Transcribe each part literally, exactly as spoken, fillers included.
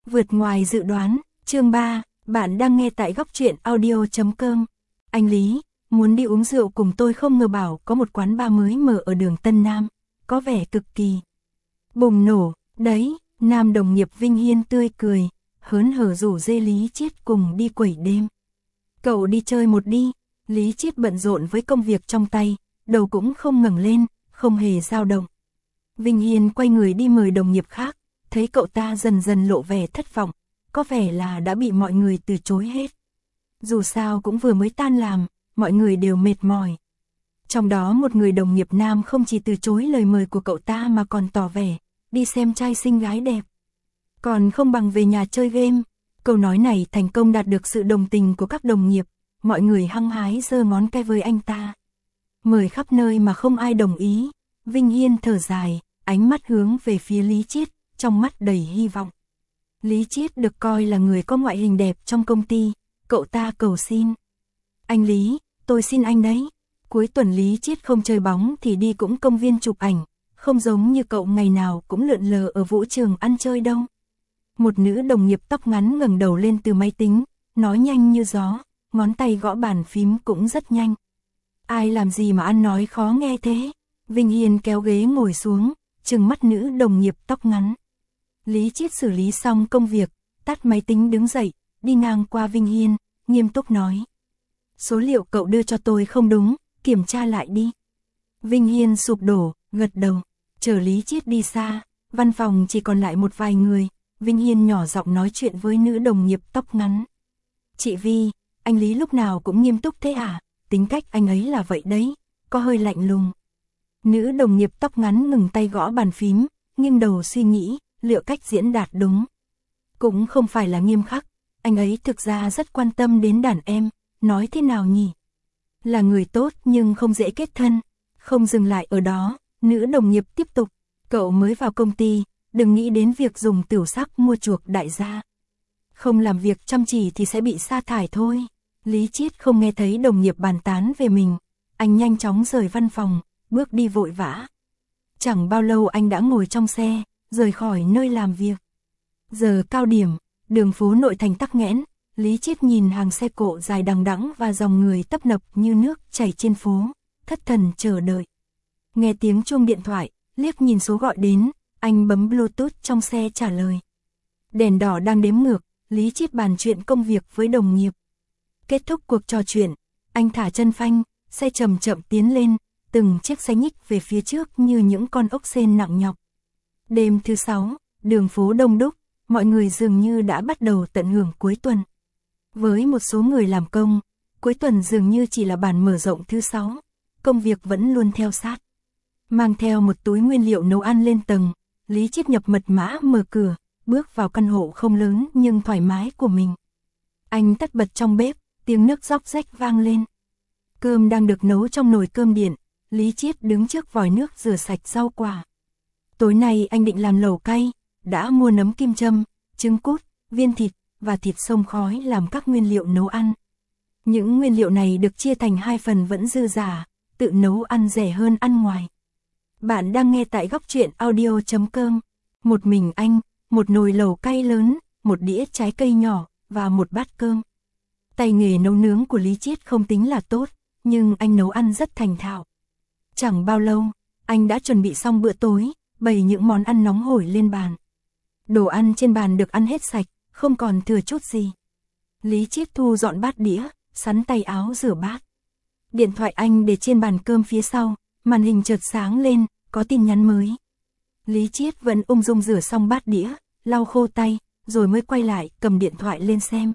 Vượt ngoài dự đoán, chương ba, bạn đang nghe tại góc truyện audio chấm com. Anh Lý, muốn đi uống rượu cùng tôi không ngờ bảo có một quán bar mới mở ở đường Tân Nam, có vẻ cực kỳ bùng nổ, đấy, nam đồng nghiệp Vinh Hiên tươi cười, hớn hở rủ dê Lý Chiết cùng đi quẩy đêm. Cậu đi chơi một đi, Lý Chiết bận rộn với công việc trong tay, đầu cũng không ngẩng lên, không hề dao động. Vinh Hiên quay người đi mời đồng nghiệp khác, thấy cậu ta dần dần lộ vẻ thất vọng, có vẻ là đã bị mọi người từ chối hết. Dù sao cũng vừa mới tan làm, mọi người đều mệt mỏi. Trong đó một người đồng nghiệp nam không chỉ từ chối lời mời của cậu ta mà còn tỏ vẻ, đi xem trai xinh gái đẹp. Còn không bằng về nhà chơi game. Câu nói này thành công đạt được sự đồng tình của các đồng nghiệp, mọi người hăng hái giơ ngón cái với anh ta. Mời khắp nơi mà không ai đồng ý, Vinh Hiên thở dài, ánh mắt hướng về phía Lý Chiết, trong mắt đầy hy vọng. Lý Chiết được coi là người có ngoại hình đẹp trong công ty, cậu ta cầu xin. Anh Lý, tôi xin anh đấy. Cuối tuần Lý Chiết không chơi bóng thì đi cũng công viên chụp ảnh, không giống như cậu ngày nào cũng lượn lờ ở vũ trường ăn chơi đâu. Một nữ đồng nghiệp tóc ngắn ngẩng đầu lên từ máy tính, nói nhanh như gió, ngón tay gõ bàn phím cũng rất nhanh. Ai làm gì mà ăn nói khó nghe thế? Vinh Hiên kéo ghế ngồi xuống, trừng mắt nữ đồng nghiệp tóc ngắn. Lý Chiết xử lý xong công việc, tắt máy tính đứng dậy, đi ngang qua Vinh Hiên, nghiêm túc nói. Số liệu cậu đưa cho tôi không đúng, kiểm tra lại đi. Vinh Hiên sụp đổ, gật đầu, chờ Lý Chiết đi xa, văn phòng chỉ còn lại một vài người, Vinh Hiên nhỏ giọng nói chuyện với nữ đồng nghiệp tóc ngắn. Chị Vi, anh Lý lúc nào cũng nghiêm túc thế à, tính cách anh ấy là vậy đấy, có hơi lạnh lùng. Nữ đồng nghiệp tóc ngắn ngừng tay gõ bàn phím, nghiêng đầu suy nghĩ, liệu cách diễn đạt đúng. Cũng không phải là nghiêm khắc, anh ấy thực ra rất quan tâm đến đàn em, nói thế nào nhỉ? Là người tốt nhưng không dễ kết thân. Không dừng lại ở đó, nữ đồng nghiệp tiếp tục, cậu mới vào công ty, đừng nghĩ đến việc dùng tiểu sắc mua chuộc đại gia. Không làm việc chăm chỉ thì sẽ bị sa thải thôi. Lý Chiết không nghe thấy đồng nghiệp bàn tán về mình, anh nhanh chóng rời văn phòng, bước đi vội vã. Chẳng bao lâu anh đã ngồi trong xe, rời khỏi nơi làm việc. Giờ cao điểm, đường phố nội thành tắc nghẽn, Lý Chiết nhìn hàng xe cộ dài đằng đẵng và dòng người tấp nập như nước chảy trên phố, thất thần chờ đợi. Nghe tiếng chuông điện thoại, liếc nhìn số gọi đến, anh bấm Bluetooth trong xe trả lời. Đèn đỏ đang đếm ngược, Lý Chiết bàn chuyện công việc với đồng nghiệp. Kết thúc cuộc trò chuyện, anh thả chân phanh, xe chậm chậm tiến lên, từng chiếc xe nhích về phía trước như những con ốc sên nặng nhọc. Đêm thứ sáu, đường phố đông đúc, mọi người dường như đã bắt đầu tận hưởng cuối tuần. Với một số người làm công, cuối tuần dường như chỉ là bản mở rộng thứ sáu, công việc vẫn luôn theo sát. Mang theo một túi nguyên liệu nấu ăn lên tầng, Lý Chiết nhập mật mã mở cửa, bước vào căn hộ không lớn nhưng thoải mái của mình. Anh tắt bật trong bếp, tiếng nước róc rách vang lên. Cơm đang được nấu trong nồi cơm điện, Lý Chiết đứng trước vòi nước rửa sạch rau quả. Tối nay anh định làm lẩu cay, đã mua nấm kim châm, trứng cút, viên thịt và thịt xông khói làm các nguyên liệu nấu ăn. Những nguyên liệu này được chia thành hai phần vẫn dư giả, tự nấu ăn rẻ hơn ăn ngoài. Bạn đang nghe tại góc truyện audio chấm com. Một mình anh, một nồi lẩu cay lớn, một đĩa trái cây nhỏ và một bát cơm. Tay nghề nấu nướng của Lý Chiết không tính là tốt, nhưng anh nấu ăn rất thành thạo. Chẳng bao lâu, anh đã chuẩn bị xong bữa tối, bày những món ăn nóng hổi lên bàn. Đồ ăn trên bàn được ăn hết sạch, không còn thừa chút gì. Lý Chiết thu dọn bát đĩa, sắn tay áo rửa bát. Điện thoại anh để trên bàn cơm phía sau, màn hình chợt sáng lên, có tin nhắn mới. Lý Chiết vẫn ung dung rửa xong bát đĩa, lau khô tay, rồi mới quay lại cầm điện thoại lên xem.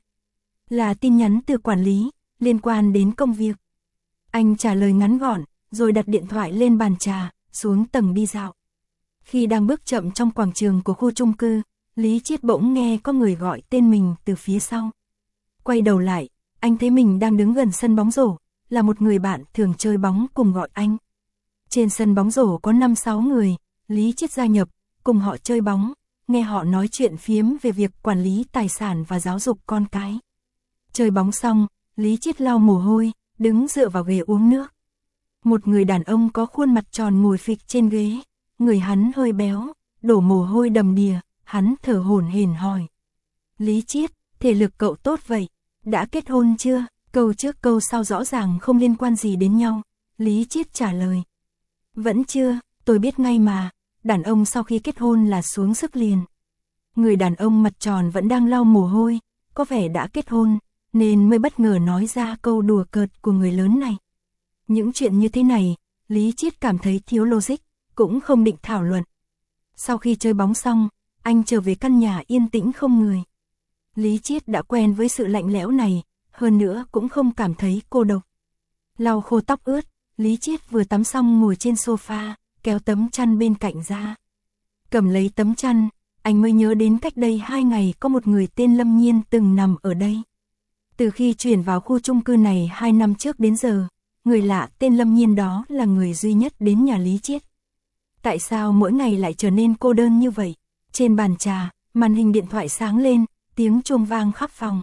Là tin nhắn từ quản lý, liên quan đến công việc. Anh trả lời ngắn gọn, rồi đặt điện thoại lên bàn trà, xuống tầng đi dạo. Khi đang bước chậm trong quảng trường của khu chung cư, Lý Chiết bỗng nghe có người gọi tên mình từ phía sau. Quay đầu lại, anh thấy mình đang đứng gần sân bóng rổ, là một người bạn thường chơi bóng cùng gọi anh. Trên sân bóng rổ có năm sáu người, Lý Chiết gia nhập, cùng họ chơi bóng, nghe họ nói chuyện phiếm về việc quản lý tài sản và giáo dục con cái. Chơi bóng xong, Lý Chiết lau mồ hôi, đứng dựa vào ghế uống nước. Một người đàn ông có khuôn mặt tròn ngồi phịch trên ghế, người hắn hơi béo, đổ mồ hôi đầm đìa, hắn thở hổn hển hỏi. Lý Chiết, thể lực cậu tốt vậy, đã kết hôn chưa? Câu trước câu sau rõ ràng không liên quan gì đến nhau. Lý Chiết trả lời. Vẫn chưa, tôi biết ngay mà, đàn ông sau khi kết hôn là xuống sức liền. Người đàn ông mặt tròn vẫn đang lau mồ hôi, có vẻ đã kết hôn, nên mới bất ngờ nói ra câu đùa cợt của người lớn này. Những chuyện như thế này, Lý Chiết cảm thấy thiếu logic, cũng không định thảo luận. Sau khi chơi bóng xong, anh trở về căn nhà yên tĩnh không người. Lý Chiết đã quen với sự lạnh lẽo này, hơn nữa cũng không cảm thấy cô độc. Lau khô tóc ướt, Lý Chiết vừa tắm xong ngồi trên sofa, kéo tấm chăn bên cạnh ra. Cầm lấy tấm chăn, anh mới nhớ đến cách đây hai ngày có một người tên Lâm Nhiên từng nằm ở đây. Từ khi chuyển vào khu chung cư này hai năm trước đến giờ, người lạ tên Lâm Nhiên đó là người duy nhất đến nhà Lý Chiết. Tại sao mỗi ngày lại trở nên cô đơn như vậy? Trên bàn trà, màn hình điện thoại sáng lên, tiếng chuông vang khắp phòng.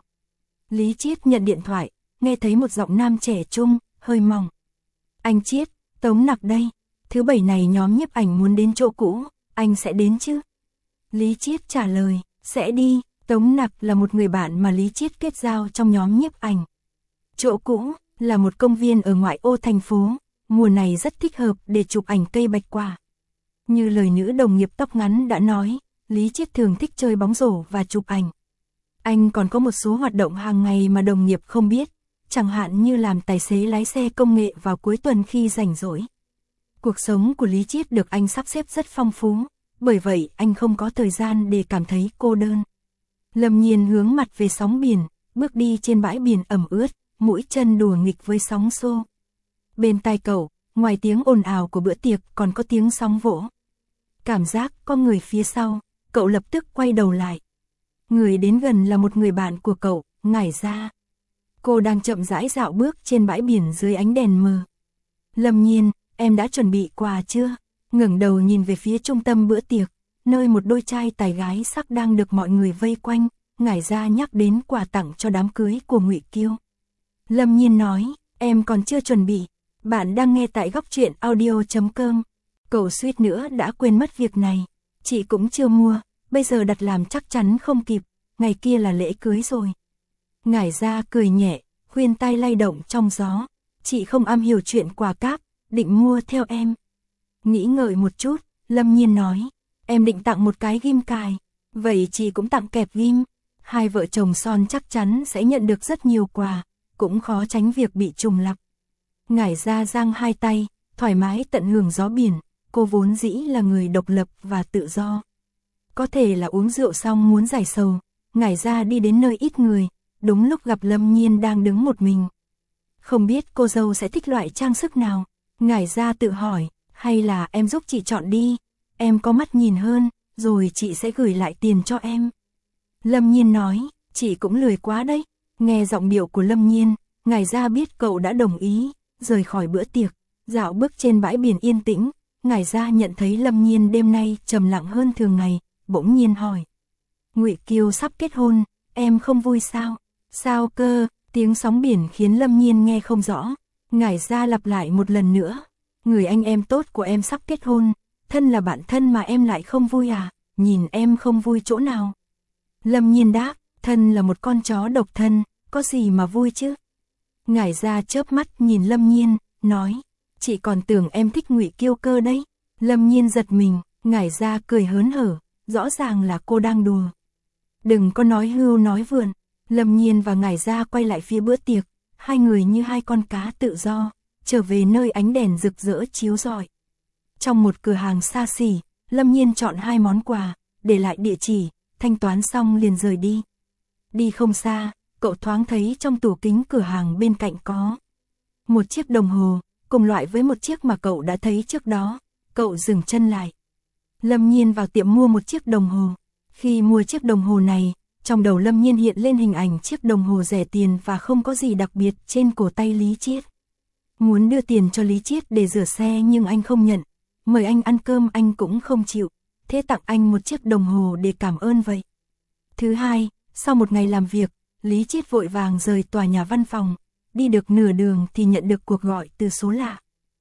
Lý Chiết nhận điện thoại, nghe thấy một giọng nam trẻ trung, hơi mỏng. Anh Chiết, Tống Nặc đây. Thứ bảy này nhóm nhiếp ảnh muốn đến chỗ cũ, anh sẽ đến chứ? Lý Chiết trả lời, sẽ đi. Tống Nặc là một người bạn mà Lý Chiết kết giao trong nhóm nhiếp ảnh. Chỗ cũ là một công viên ở ngoại ô thành phố, mùa này rất thích hợp để chụp ảnh cây bạch quả. Như lời nữ đồng nghiệp tóc ngắn đã nói, Lý Chiết thường thích chơi bóng rổ và chụp ảnh. Anh còn có một số hoạt động hàng ngày mà đồng nghiệp không biết, chẳng hạn như làm tài xế lái xe công nghệ vào cuối tuần khi rảnh rỗi. Cuộc sống của Lý Chiết được anh sắp xếp rất phong phú, bởi vậy anh không có thời gian để cảm thấy cô đơn. Lâm Nhiên hướng mặt về sóng biển, bước đi trên bãi biển ẩm ướt, mũi chân đùa nghịch với sóng xô. Bên tai cậu, ngoài tiếng ồn ào của bữa tiệc còn có tiếng sóng vỗ. Cảm giác có người phía sau, cậu lập tức quay đầu lại. Người đến gần là một người bạn của cậu, Ngải Gia. Cô đang chậm rãi dạo bước trên bãi biển dưới ánh đèn mờ. Lâm Nhiên, em đã chuẩn bị quà chưa? Ngẩng đầu nhìn về phía trung tâm bữa tiệc, nơi một đôi trai tài gái sắc đang được mọi người vây quanh, Ngải Gia nhắc đến quà tặng cho đám cưới của Ngụy Kiêu. Lâm Nhiên nói, em còn chưa chuẩn bị. Bạn đang nghe tại góc truyện audio chấm com. Cậu suýt nữa đã quên mất việc này. Chị cũng chưa mua, bây giờ đặt làm chắc chắn không kịp, ngày kia là lễ cưới rồi. Ngải Gia cười nhẹ, khuyên tai lay động trong gió. Chị không am hiểu chuyện quà cáp, định mua theo em. Nghĩ ngợi một chút, Lâm Nhiên nói, em định tặng một cái ghim cài, vậy chị cũng tặng kẹp ghim. Hai vợ chồng son chắc chắn sẽ nhận được rất nhiều quà, cũng khó tránh việc bị trùng lặp. Ngải Gia giang hai tay, thoải mái tận hưởng gió biển, cô vốn dĩ là người độc lập và tự do. Có thể là uống rượu xong muốn giải sầu, Ngải Gia đi đến nơi ít người, đúng lúc gặp Lâm Nhiên đang đứng một mình. Không biết cô dâu sẽ thích loại trang sức nào, Ngải Gia tự hỏi, hay là em giúp chị chọn đi, em có mắt nhìn hơn, rồi chị sẽ gửi lại tiền cho em. Lâm Nhiên nói, chị cũng lười quá đấy. Nghe giọng điệu của Lâm Nhiên, Ngải Gia biết cậu đã đồng ý, rời khỏi bữa tiệc, dạo bước trên bãi biển yên tĩnh. Ngải Gia nhận thấy Lâm Nhiên đêm nay trầm lặng hơn thường ngày, bỗng nhiên hỏi. Ngụy Kiêu sắp kết hôn, em không vui sao? Sao cơ? Tiếng sóng biển khiến Lâm Nhiên nghe không rõ. Ngải Gia lặp lại một lần nữa. Người anh em tốt của em sắp kết hôn, thân là bạn thân mà em lại không vui à? Nhìn em không vui chỗ nào? Lâm Nhiên đáp, thân là một con chó độc thân, có gì mà vui chứ? Ngải Gia chớp mắt nhìn Lâm Nhiên, nói, chị còn tưởng em thích Ngụy Kiêu cơ đấy. Lâm Nhiên giật mình, Ngải Gia cười hớn hở, rõ ràng là cô đang đùa. Đừng có nói hưu nói vượn. Lâm Nhiên và Ngải Gia quay lại phía bữa tiệc, hai người như hai con cá tự do, trở về nơi ánh đèn rực rỡ chiếu rọi. Trong một cửa hàng xa xỉ, Lâm Nhiên chọn hai món quà, để lại địa chỉ, thanh toán xong liền rời đi. Đi không xa, cậu thoáng thấy trong tủ kính cửa hàng bên cạnh có một chiếc đồng hồ, cùng loại với một chiếc mà cậu đã thấy trước đó. Cậu dừng chân lại. Lâm Nhiên vào tiệm mua một chiếc đồng hồ. Khi mua chiếc đồng hồ này, trong đầu Lâm Nhiên hiện lên hình ảnh chiếc đồng hồ rẻ tiền và không có gì đặc biệt trên cổ tay Lý Chiết. Muốn đưa tiền cho Lý Chiết để rửa xe nhưng anh không nhận, mời anh ăn cơm anh cũng không chịu, thế tặng anh một chiếc đồng hồ để cảm ơn vậy. Thứ hai, sau một ngày làm việc, Lý Chiết vội vàng rời tòa nhà văn phòng, đi được nửa đường thì nhận được cuộc gọi từ số lạ.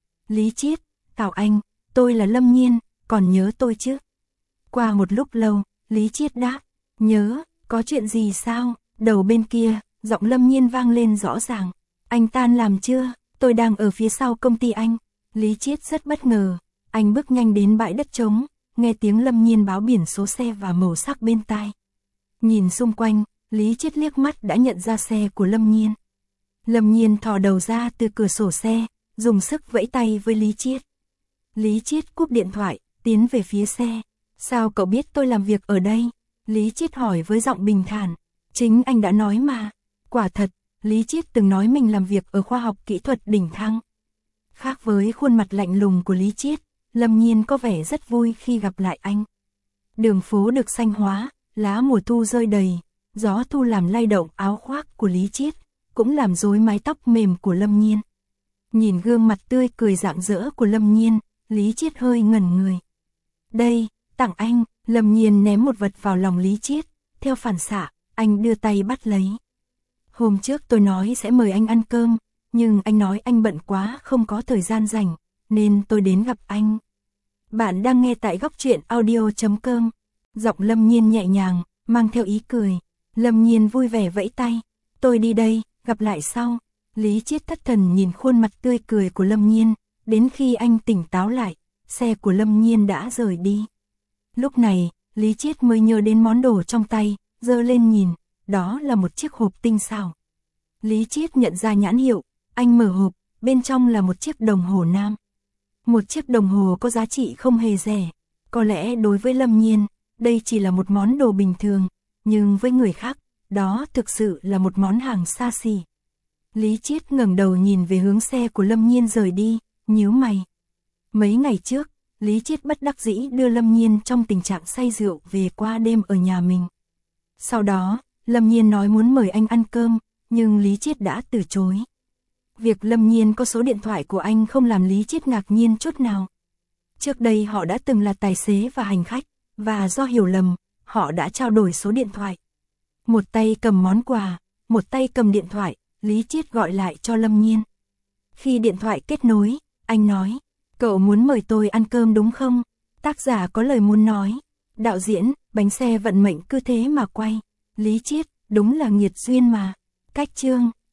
Lý Chiết, chào anh, tôi là Lâm Nhiên, còn nhớ tôi chứ? Qua một lúc lâu, Lý Chiết đáp, nhớ, Có chuyện gì sao? Đầu bên kia, giọng Lâm Nhiên vang lên rõ ràng. Anh tan làm chưa? Tôi đang ở phía sau công ty anh. Lý Chiết rất bất ngờ. Anh bước nhanh đến bãi đất trống, nghe tiếng Lâm Nhiên báo biển số xe và màu sắc bên tai. Nhìn xung quanh, Lý Chiết liếc mắt đã nhận ra xe của Lâm Nhiên. Lâm Nhiên thò đầu ra từ cửa sổ xe, dùng sức vẫy tay với Lý Chiết. Lý Chiết cúp điện thoại, tiến về phía xe. Sao cậu biết tôi làm việc ở đây? Lý Chiết hỏi với giọng bình thản. Chính anh đã nói mà. Quả thật, Lý Chiết từng nói mình làm việc ở khoa học kỹ thuật đỉnh thăng. Khác với khuôn mặt lạnh lùng của Lý Chiết, Lâm Nhiên có vẻ rất vui khi gặp lại anh. Đường phố được xanh hóa, lá mùa thu rơi đầy, gió thu làm lay động áo khoác của Lý Chiết, cũng làm rối mái tóc mềm của Lâm Nhiên. Nhìn gương mặt tươi cười rạng rỡ của Lâm Nhiên, Lý Chiết hơi ngẩn người. Đây, tặng anh. Lâm Nhiên ném một vật vào lòng Lý Chiết, theo phản xạ, anh đưa tay bắt lấy. Hôm trước tôi nói sẽ mời anh ăn cơm, nhưng anh nói anh bận quá không có thời gian rảnh, nên tôi đến gặp anh. Bạn đang nghe tại góc truyện audio chấm com. Giọng Lâm Nhiên nhẹ nhàng, mang theo ý cười. Lâm Nhiên vui vẻ vẫy tay. Tôi đi đây, gặp lại sau. Lý Chiết thất thần nhìn khuôn mặt tươi cười của Lâm Nhiên, đến khi anh tỉnh táo lại, xe của Lâm Nhiên đã rời đi. Lúc này, Lý Chiết mới nhớ đến món đồ trong tay, giơ lên nhìn, đó là một chiếc hộp tinh xảo. Lý Chiết nhận ra nhãn hiệu, anh mở hộp, bên trong là một chiếc đồng hồ nam. Một chiếc đồng hồ có giá trị không hề rẻ. Có lẽ đối với Lâm Nhiên, đây chỉ là một món đồ bình thường, nhưng với người khác, đó thực sự là một món hàng xa xỉ. Lý Chiết ngẩng đầu nhìn về hướng xe của Lâm Nhiên rời đi, nhíu mày. Mấy ngày trước, Lý Chiết bất đắc dĩ đưa Lâm Nhiên trong tình trạng say rượu về qua đêm ở nhà mình. Sau đó, Lâm Nhiên nói muốn mời anh ăn cơm, nhưng Lý Chiết đã từ chối. Việc Lâm Nhiên có số điện thoại của anh không làm Lý Chiết ngạc nhiên chút nào. Trước đây họ đã từng là tài xế và hành khách, và do hiểu lầm, họ đã trao đổi số điện thoại. Một tay cầm món quà, một tay cầm điện thoại, Lý Chiết gọi lại cho Lâm Nhiên. Khi điện thoại kết nối, anh nói, cậu muốn mời tôi ăn cơm đúng không? Tác giả có lời muốn nói. Đạo diễn, bánh xe vận mệnh cứ thế mà quay. Lý Chiết, đúng là nghiệt duyên mà. Cách chương